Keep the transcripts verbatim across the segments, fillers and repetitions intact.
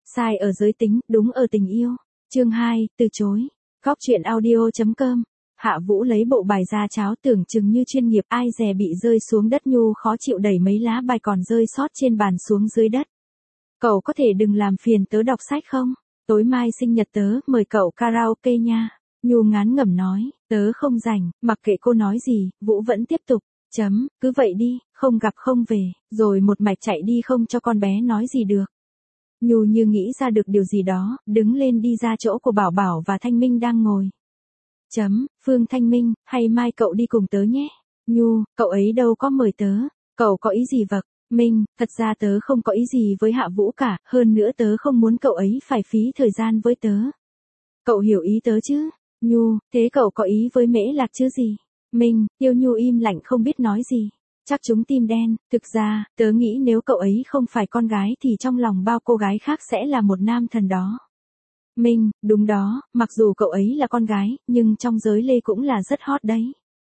Sai ở giới tính, đúng ở tình yêu. Chương hai, từ chối. Góc truyện audio.com. Hạ Vũ lấy bộ bài ra cháo tưởng chừng như chuyên nghiệp, ai dè bị rơi xuống đất nhu khó chịu đẩy mấy lá bài còn rơi sót trên bàn xuống dưới đất. Cậu có thể đừng làm phiền tớ đọc sách không? Tối mai sinh nhật tớ, mời cậu karaoke nha. Nhu ngán ngẩm nói, tớ không rảnh, mặc kệ cô nói gì, Vũ vẫn tiếp tục. Chấm, cứ vậy đi, không gặp không về, rồi một mạch chạy đi không cho con bé nói gì được. Nhu như nghĩ ra được điều gì đó, đứng lên đi ra chỗ của Bảo Bảo và Thanh Minh đang ngồi. Chấm, Phương Thanh Minh, hay mai cậu đi cùng tớ nhé. Nhu, cậu ấy đâu có mời tớ, cậu có ý gì vậy? Minh, thật ra tớ không có ý gì với Hạ Vũ cả, hơn nữa tớ không muốn cậu ấy phải phí thời gian với tớ. Cậu hiểu ý tớ chứ? Nhu, thế cậu có ý với Mễ Lạc chứ gì? Minh, Tiêu Nhu im lặng không biết nói gì. Chắc chúng tim đen, thực ra, tớ nghĩ nếu cậu ấy không phải con gái thì trong lòng bao cô gái khác sẽ là một nam thần đó. Minh, đúng đó, mặc dù cậu ấy là con gái, nhưng trong giới lê cũng là rất hot đấy.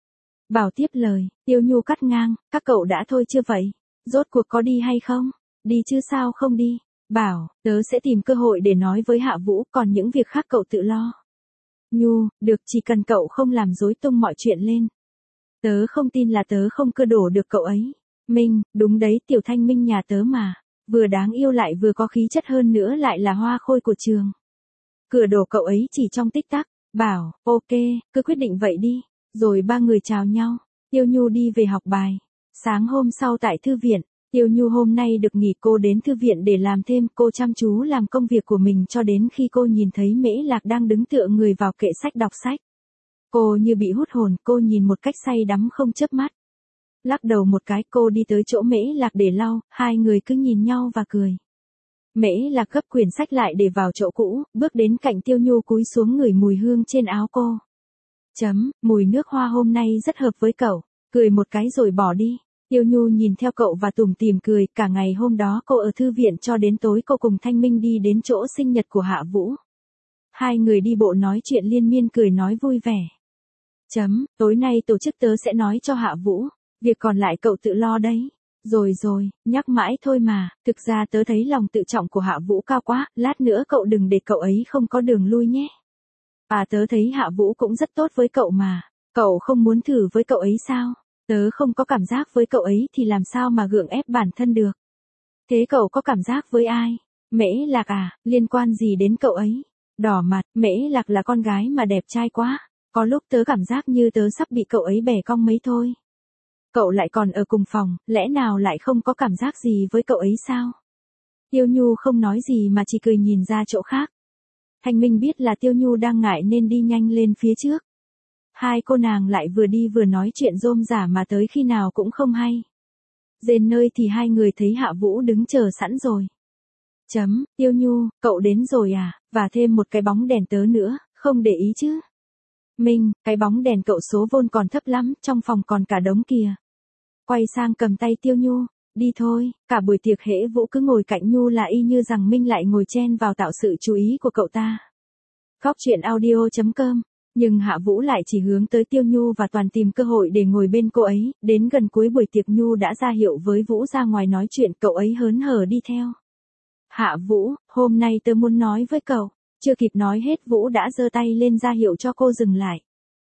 Bảo tiếp lời, Tiêu Nhu cắt ngang, các cậu đã thôi chưa vậy? Rốt cuộc có đi hay không? Đi chứ sao không đi? Bảo, tớ sẽ tìm cơ hội để nói với Hạ Vũ, còn những việc khác cậu tự lo. Nhu, được, chỉ cần cậu không làm rối tung mọi chuyện lên. Tớ không tin là tớ không cưa đổ được cậu ấy. Minh, đúng đấy, Tiểu Thanh Minh nhà tớ mà. Vừa đáng yêu lại vừa có khí chất hơn nữa lại là hoa khôi của trường. Cửa đổ cậu ấy chỉ trong tích tắc. Bảo, ok, cứ quyết định vậy đi. Rồi ba người chào nhau. Tiêu Nhu đi về học bài. Sáng hôm sau tại thư viện, Tiêu Nhu hôm nay được nghỉ, cô đến thư viện để làm thêm, cô chăm chú làm công việc của mình cho đến khi cô nhìn thấy Mễ Lạc đang đứng tựa người vào kệ sách đọc sách. Cô như bị hút hồn, cô nhìn một cách say đắm không chớp mắt. Lắc đầu một cái, cô đi tới chỗ Mễ Lạc để lau, hai người cứ nhìn nhau và cười. Mễ Lạc gấp quyển sách lại để vào chỗ cũ, bước đến cạnh Tiêu Nhu cúi xuống ngửi mùi hương trên áo cô. Chấm, mùi nước hoa hôm nay rất hợp với cậu, cười một cái rồi bỏ đi. Tiêu Nhu nhìn theo cậu và tủm tỉm cười, cả ngày hôm đó cô ở thư viện cho đến tối cô cùng Thanh Minh đi đến chỗ sinh nhật của Hạ Vũ. Hai người đi bộ nói chuyện liên miên cười nói vui vẻ. Chấm, tối nay tổ chức tớ sẽ nói cho Hạ Vũ, việc còn lại cậu tự lo đấy. Rồi rồi, nhắc mãi thôi mà, thực ra tớ thấy lòng tự trọng của Hạ Vũ cao quá, lát nữa cậu đừng để cậu ấy không có đường lui nhé. À, tớ thấy Hạ Vũ cũng rất tốt với cậu mà, cậu không muốn thử với cậu ấy sao? Tớ không có cảm giác với cậu ấy thì làm sao mà gượng ép bản thân được. Thế cậu có cảm giác với ai? Mễ Lạc à, liên quan gì đến cậu ấy? Đỏ mặt, Mễ Lạc là con gái mà đẹp trai quá, có lúc tớ cảm giác như tớ sắp bị cậu ấy bẻ cong mấy thôi. Cậu lại còn ở cùng phòng, lẽ nào lại không có cảm giác gì với cậu ấy sao? Tiêu Nhu không nói gì mà chỉ cười nhìn ra chỗ khác. Thanh Minh biết là Tiêu Nhu đang ngại nên đi nhanh lên phía trước. Hai cô nàng lại vừa đi vừa nói chuyện rôm rả mà tới khi nào cũng không hay. Đến nơi thì hai người thấy Hạ Vũ đứng chờ sẵn rồi. Chấm, Tiêu Nhu, cậu đến rồi à, và thêm một cái bóng đèn tớ nữa, không để ý chứ? Minh, cái bóng đèn cậu số vôn còn thấp lắm, trong phòng còn cả đống kìa. Quay sang cầm tay Tiêu Nhu, đi thôi, cả buổi tiệc hễ Vũ cứ ngồi cạnh Nhu là y như rằng Minh lại ngồi chen vào tạo sự chú ý của cậu ta. Góc truyện audio.com. Nhưng Hạ Vũ lại chỉ hướng tới Tiêu Nhu và toàn tìm cơ hội để ngồi bên cô ấy, đến gần cuối buổi tiệc Nhu đã ra hiệu với Vũ ra ngoài nói chuyện, cậu ấy hớn hở đi theo. Hạ Vũ, hôm nay tớ muốn nói với cậu, chưa kịp nói hết Vũ đã giơ tay lên ra hiệu cho cô dừng lại.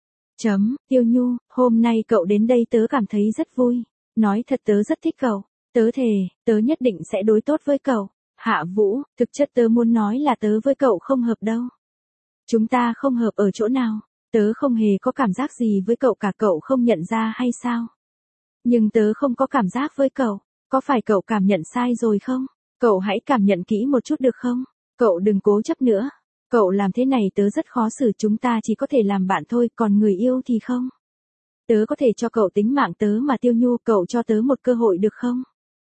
Chấm, Tiêu Nhu, hôm nay cậu đến đây tớ cảm thấy rất vui, nói thật tớ rất thích cậu, tớ thề, tớ nhất định sẽ đối tốt với cậu. Hạ Vũ, thực chất tớ muốn nói là tớ với cậu không hợp đâu. Chúng ta không hợp ở chỗ nào, tớ không hề có cảm giác gì với cậu cả, cậu không nhận ra hay sao? Nhưng tớ không có cảm giác với cậu, có phải cậu cảm nhận sai rồi không? Cậu hãy cảm nhận kỹ một chút được không? Cậu đừng cố chấp nữa. Cậu làm thế này tớ rất khó xử, chúng ta chỉ có thể làm bạn thôi, còn người yêu thì không. Tớ có thể cho cậu tính mạng tớ mà Tiêu Nhu, cậu cho tớ một cơ hội được không?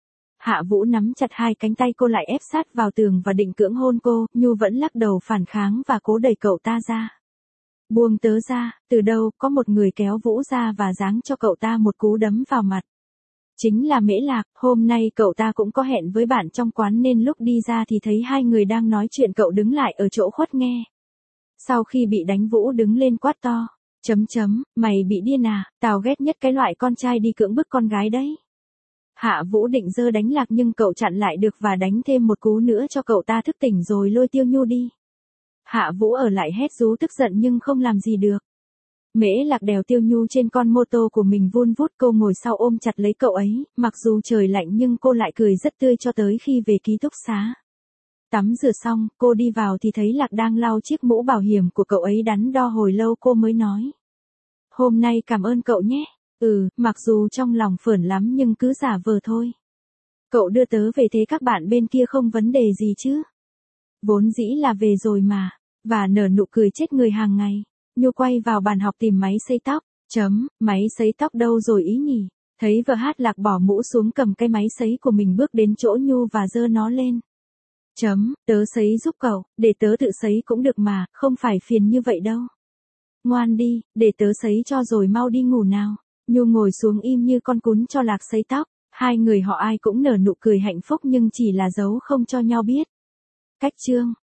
Hạ Vũ nắm chặt hai cánh tay cô lại ép sát vào tường và định cưỡng hôn cô, Nhu vẫn lắc đầu phản kháng và cố đẩy cậu ta ra. Buông tớ ra, từ đâu có một người kéo Vũ ra và giáng cho cậu ta một cú đấm vào mặt. Chính là Mễ Lạc, hôm nay cậu ta cũng có hẹn với bạn trong quán nên lúc đi ra thì thấy hai người đang nói chuyện, cậu đứng lại ở chỗ khuất nghe. Sau khi bị đánh Vũ đứng lên quát to, chấm chấm, mày bị điên à, tao ghét nhất cái loại con trai đi cưỡng bức con gái đấy. Hạ Vũ định giơ đánh Lạc nhưng cậu chặn lại được và đánh thêm một cú nữa cho cậu ta thức tỉnh rồi lôi Tiêu Nhu đi. Hạ Vũ ở lại hét rú tức giận nhưng không làm gì được. Mễ Lạc đèo Tiêu Nhu trên con mô tô của mình vun vút, cô ngồi sau ôm chặt lấy cậu ấy, mặc dù trời lạnh nhưng cô lại cười rất tươi cho tới khi về ký túc xá. Tắm rửa xong, cô đi vào thì thấy Lạc đang lau chiếc mũ bảo hiểm của cậu ấy đắn đo hồi lâu cô mới nói. Hôm nay cảm ơn cậu nhé. Ừ, mặc dù trong lòng phởn lắm nhưng cứ giả vờ thôi. Cậu đưa tớ về thế các bạn bên kia không vấn đề gì chứ? Vốn dĩ là về rồi mà. Và nở nụ cười chết người hàng ngày. Nhu quay vào bàn học tìm máy sấy tóc. Chấm, máy sấy tóc đâu rồi ý nhỉ? Thấy vợ hát Lạc bỏ mũ xuống cầm cái máy sấy của mình bước đến chỗ Nhu và giơ nó lên. Chấm, tớ sấy giúp cậu, để tớ tự sấy cũng được mà, không phải phiền như vậy đâu. Ngoan đi, để tớ sấy cho rồi mau đi ngủ nào. Nhu ngồi xuống im như con cún cho Lạc sấy tóc. Hai người họ ai cũng nở nụ cười hạnh phúc nhưng chỉ là giấu không cho nhau biết. Cách chương